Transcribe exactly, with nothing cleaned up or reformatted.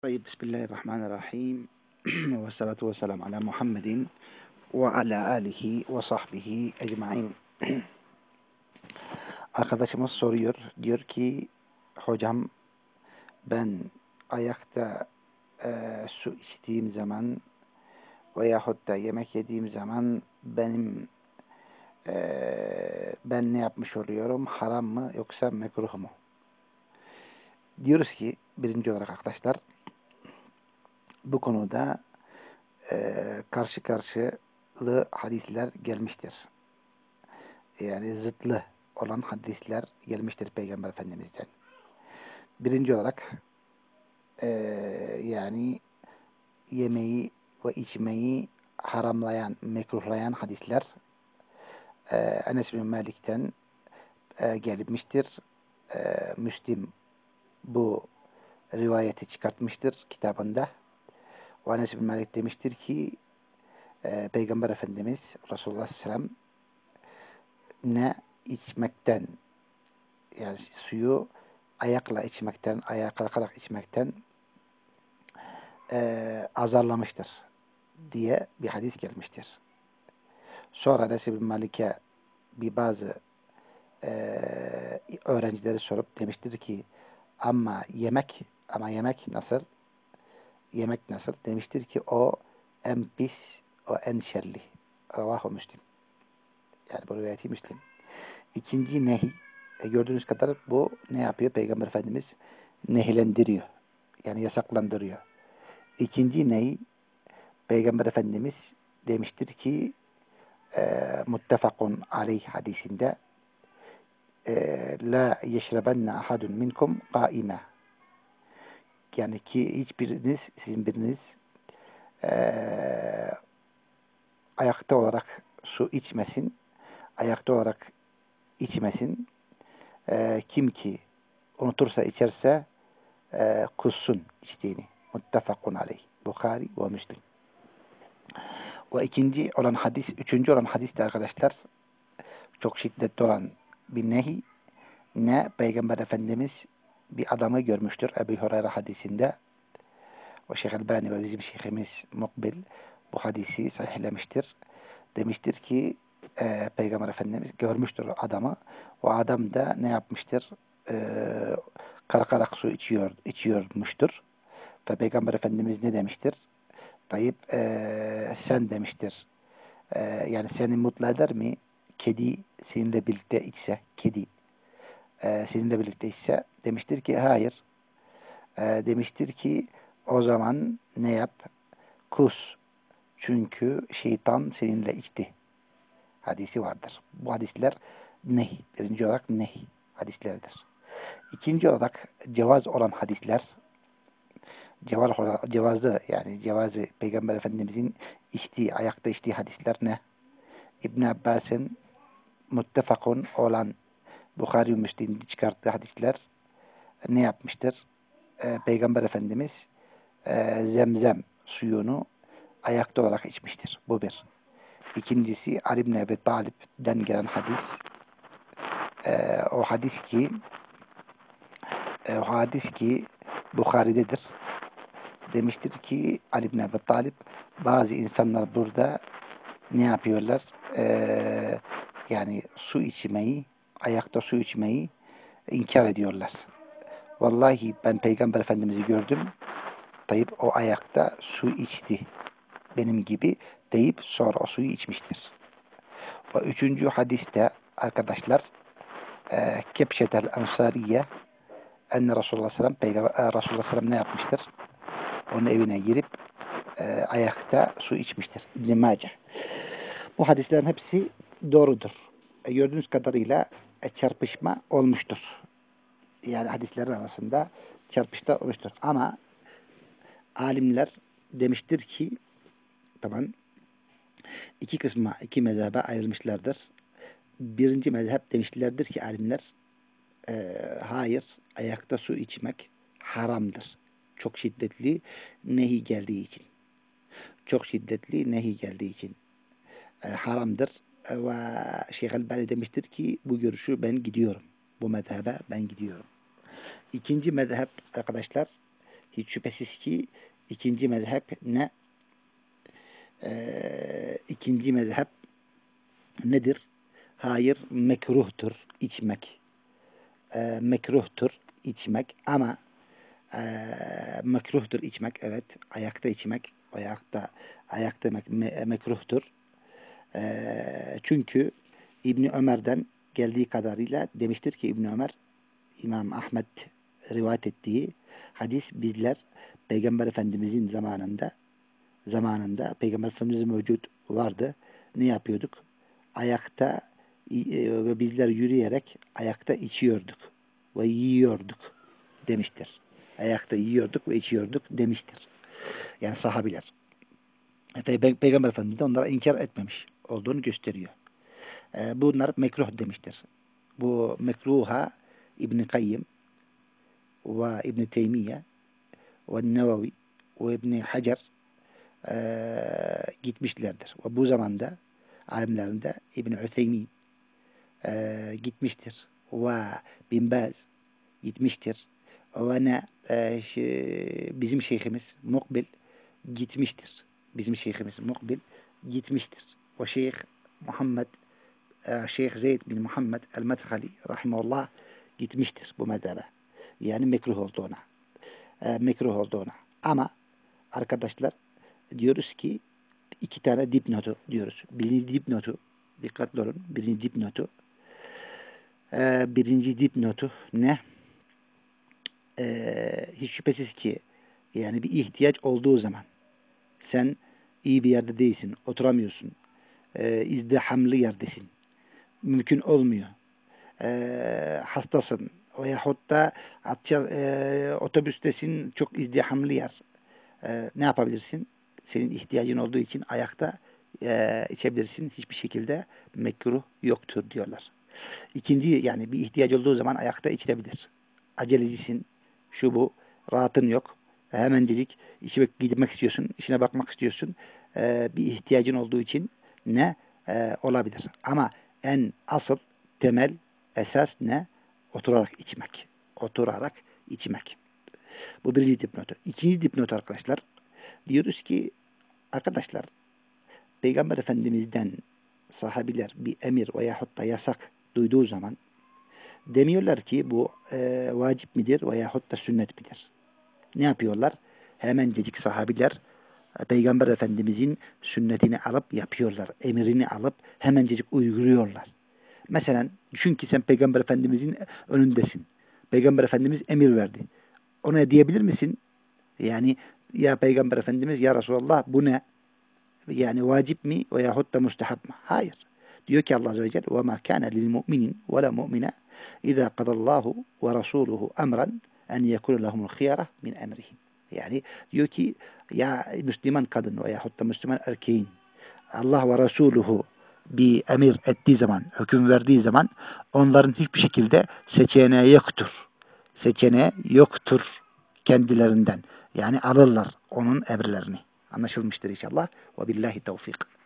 طيب بسم الله الرحمن الرحيم والصلاة والسلام على Muhammedin ve ala alihi ve sahbihi ecmain. Arkadaşımız soruyor. Diyor ki hocam ben ayakta e, su içtiğim zaman veyahut da yemek yediğim zaman benim e, ben ne yapmış oluyorum? Haram mı yoksa mekruh mu? Diyoruz ki birinci olarak arkadaşlar bu konuda e, karşı karşılı hadisler gelmiştir. Yani zıtlı olan hadisler gelmiştir Peygamber Efendimiz'den. Birinci olarak e, yani yemeği ve içmeyi haramlayan, mekruhlayan hadisler e, Enes bin Malik'ten e, gelmiştir. E, Müslim bu rivayeti çıkartmıştır kitabında. Ve Enes bin Malik demiştir ki e, Peygamber Efendimiz Resulullah sallallahu aleyhi ve sellem ne içmekten yani suyu ayakla içmekten, ayağa kalkarak içmekten e, azarlamıştır diye bir hadis gelmiştir. Sonra Enes bin Malik'e bir bazı e, öğrencileri sorup demiştir ki ama yemek ama yemek nasıl? Yemek nasıl? Demiştir ki o en pis, o en şerli. Ravahu Müslim. Yani bu rivayeti Müslim. İkinci nehi. E gördüğünüz kadar bu ne yapıyor? Peygamber Efendimiz nehilendiriyor. Yani yasaklandırıyor. İkinci nehi Peygamber Efendimiz demiştir ki e, muttefakun aleyh hadisinde e, la yeşrebenne ahadun minkum qaime. Yani ki hiçbiriniz, sizin biriniz e, ayakta olarak su içmesin. Ayakta olarak içmesin. E, kim ki unutursa içerse e, kussun içtiğini. Muttefakun aleyh. Bukhari ve Müslim. Ve ikinci olan hadis, üçüncü olan hadis de arkadaşlar çok şiddetli olan bir nehi. Ne Peygamber Efendimiz bir adamı görmüştür Ebu Hureyre hadisinde. O Şeyh Elbani ve bizim şeyhimiz Mukbil bu hadisi sahihlemiştir. Demiştir ki e, Peygamber Efendimiz görmüştür adamı. O adam da ne yapmıştır? E, kalkarak su içiyor, içiyormuştur. Ve Peygamber Efendimiz ne demiştir? Tayyip e, sen demiştir. E, yani seni mutlu eder mi? Kedi seninle birlikte içse, kedi e, seninle birlikte içse demiştir ki hayır. E, demiştir ki o zaman ne yap? Kus. Çünkü şeytan seninle içti. Hadisi vardır. Bu hadisler nehi. Birinci olarak nehi hadislerdir. İkinci olarak cevaz olan hadisler cevaz, cevazı yani cevazı Peygamber Efendimizin içtiği, ayakta içtiği hadisler ne? İbn Abbas'ın muttefakun olan Bukhari ve Müslim'in çıkarttığı hadisler ne yapmıştır? Ee, Peygamber Efendimiz e, zemzem suyunu ayakta olarak içmiştir. Bu bir. İkincisi Ali ibn Ebi Talib'den gelen hadis. Ee, o hadis ki e, o hadis ki Bukhari'dedir. Demiştir ki Ali ibn Ebi Talib bazı insanlar burada ne yapıyorlar? Ee, yani su içmeyi, ayakta su içmeyi inkar ediyorlar. Vallahi ben Peygamber Efendimiz'i gördüm. Deyip o ayakta su içti. Benim gibi deyip sonra o suyu içmiştir. O üçüncü hadiste arkadaşlar e, Kepşetel Ensariye enne Resulullah sallallahu aleyhi ve sellem Resulullah sallallahu ne yapmıştır? Onun evine girip e, ayakta su içmiştir. İbn-i Mace. Bu hadislerin hepsi doğrudur. E, gördüğünüz kadarıyla e, çarpışma olmuştur. Yani hadislerin arasında çarpışma olmuştur. Ama alimler demiştir ki tamam iki kısma, iki mezhebe ayrılmışlardır. Birinci mezhep demişlerdir ki alimler e, hayır, ayakta su içmek haramdır. Çok şiddetli nehi geldiği için. Çok şiddetli nehi geldiği için e, haramdır. E, ve Şeyh Elbani demiştir ki bu görüşü ben gidiyorum. Bu mezhebe ben gidiyorum. İkinci mezhep arkadaşlar hiç şüphesiz ki ikinci mezhep ne? Ee, ikinci mezhep nedir? Hayır, mekruhtur içmek. Ee, mekruhtur içmek ama e, mekruhtur içmek, evet. Ayakta içmek, ayakta ayakta me mekruhtur. Ee, çünkü İbni Ömer'den geldiği kadarıyla demiştir ki İbni Ömer, İmam Ahmed rivayet ettiği hadis, bizler Peygamber Efendimizin zamanında zamanında Peygamber Efendimizin mevcut vardı. Ne yapıyorduk? Ayakta ve bizler yürüyerek ayakta içiyorduk ve yiyorduk demiştir. Ayakta yiyorduk ve içiyorduk demiştir. Yani sahabiler. Pey Peygamber Efendimiz de onlara inkar etmemiş olduğunu gösteriyor. Ee, bunlar mekruh demiştir. Bu mekruha İbn-i Kayyim ve İbn-i Teymiye ve Nevevi ve İbn-i Hacer e, gitmişlerdir. Ve bu zamanda alimlerinde İbn-i Hüseymin e, gitmiştir. Ve Bin Baz gitmiştir. Ve ne e, şey, bizim şeyhimiz Mukbil gitmiştir. Bizim şeyhimiz Mukbil gitmiştir. O şeyh Muhammed e, Şeyh Zeyd bin Muhammed el-Medhali rahimahullah gitmiştir bu mezhebe. Yani mekruh olduğuna. E, mekruh olduğuna. Ama arkadaşlar diyoruz ki iki tane dipnotu diyoruz. Birinci dipnotu, dikkatli olun. Birinci dipnotu e, birinci dipnotu ne? E, hiç şüphesiz ki yani bir ihtiyaç olduğu zaman sen iyi bir yerde değilsin, oturamıyorsun, e, izdihamlı yerdesin, mümkün olmuyor, e, hastasın veyahut da atça, e, otobüstesin, çok izdihamlı yer, e, ne yapabilirsin? Senin ihtiyacın olduğu için ayakta e, içebilirsin. Hiçbir şekilde mekruh yoktur diyorlar. İkinci, yani bir ihtiyaç olduğu zaman ayakta içilebilir. Acelecisin, şu bu, rahatın yok. Hemencecik işe gitmek istiyorsun, işine bakmak istiyorsun. E, bir ihtiyacın olduğu için ne e, olabilir? Ama en asıl, temel, esas ne? Oturarak içmek. Oturarak içmek. Bu birinci dipnotu. İkinci dipnot arkadaşlar. Diyoruz ki arkadaşlar, Peygamber Efendimiz'den sahabiler bir emir veyahut da yasak duyduğu zaman demiyorlar ki bu e, vacip midir veyahut da sünnet midir? Ne yapıyorlar? Hemencecik sahabiler Peygamber Efendimiz'in sünnetini alıp yapıyorlar. Emrini alıp hemencecik uyguluyorlar. Mesela düşün ki sen Peygamber Efendimiz'in önündesin. Peygamber Efendimiz emir verdi. Ona diyebilir misin? Yani ya Peygamber Efendimiz, ya Resulallah bu ne? Yani vacip mi veyahut da müstehap mı? Hayır. Diyor ki Allah Azze ve Celle وَمَا كَانَ لِلْمُؤْمِنٍ وَلَا مُؤْمِنَ اِذَا قَدَ اللّٰهُ وَرَسُولُهُ اَمْرًا اَنْ يَكُنَ لَهُمُ الْخِيَرَةِ مِنْ اَمْرِهِمْ. Yani diyor ki ya Müslüman kadın veyahut da Müslüman erkeğin Allah ve Resuluhu bir emir ettiği zaman, hüküm verdiği zaman onların hiçbir şekilde seçeneği yoktur. Seçeneği yoktur kendilerinden. Yani alırlar onun emirlerini. Anlaşılmıştır inşallah. Ve billahi tevfik.